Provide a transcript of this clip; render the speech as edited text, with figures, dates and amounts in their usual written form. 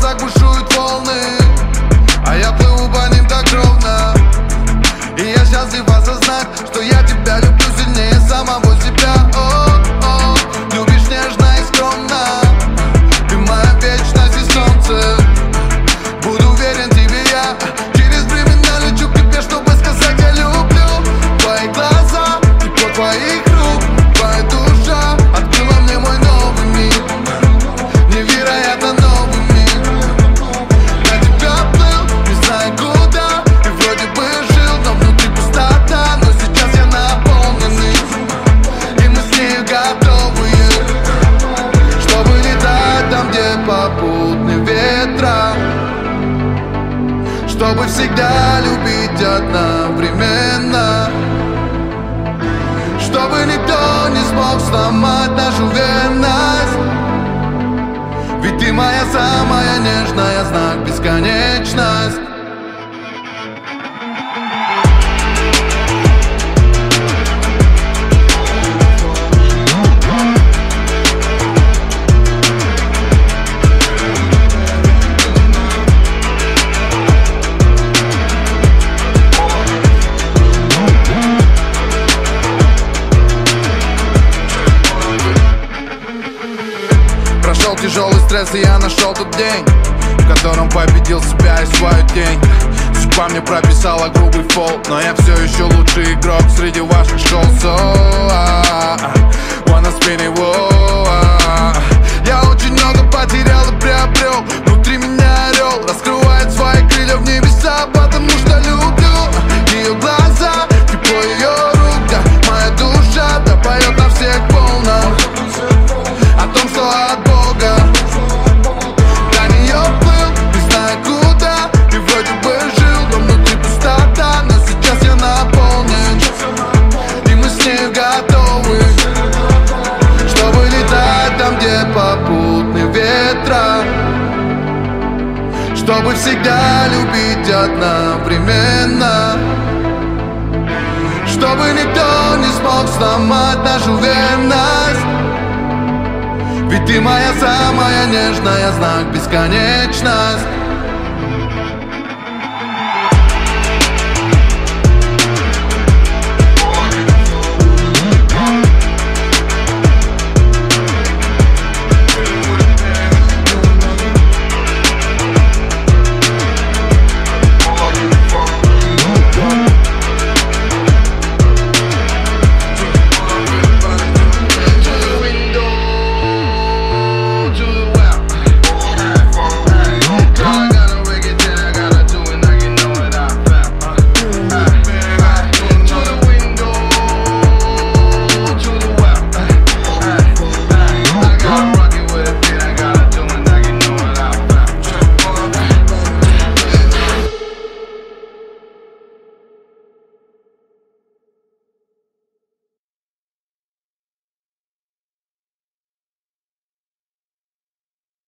глазах бушуют волны, а я плыву по ним так ровно. И я счастлив осознать, что я тебя люблю сильнее самого себя. О-о, любишь нежно и скромно, ты моя вечность и солнце. Буду верен тебе я, через времена лечу к тебе, чтобы сказать я люблю. Твои глаза, тепло твоих рук, твоя душа открыла мне мой новый мир, невероятно новый мир. На тебя плыл, не знаю куда, и вроде бы жил, но внутри пустота. Но сейчас я наполненный, и мы с нею готовые, чтобы летать там, где попутные ветра, чтобы всегда любить одновременно, чтобы никто не смог сломать нашу верность. Ведь ты моя самая нежная, знак бесконечность. Прошел тяжелый стресс, и я нашел тот день, в котором победил себя и свою тень. Судьба мне прописала грубый фол, но я все еще лучший игрок среди ваших школ. Wanna spin it, я очень много потерял и приобрел. Внутри меня орел раскрывает свои крылья в небеса, потому что люблю ее глаза, тепло ее рук, да, моя душа, да, поет на всех волнах о том, что от Бога. До нее плыл, не знаю куда, и вроде бы жил, но внутри пустота. Но сейчас я наполнен, и мы с нею готовы, чтобы летать там, где попутные ветра, чтобы всегда любить одновременно, чтобы никто не смог сломать нашу верность. Ведь ты моя самая нежная, знак бесконечность.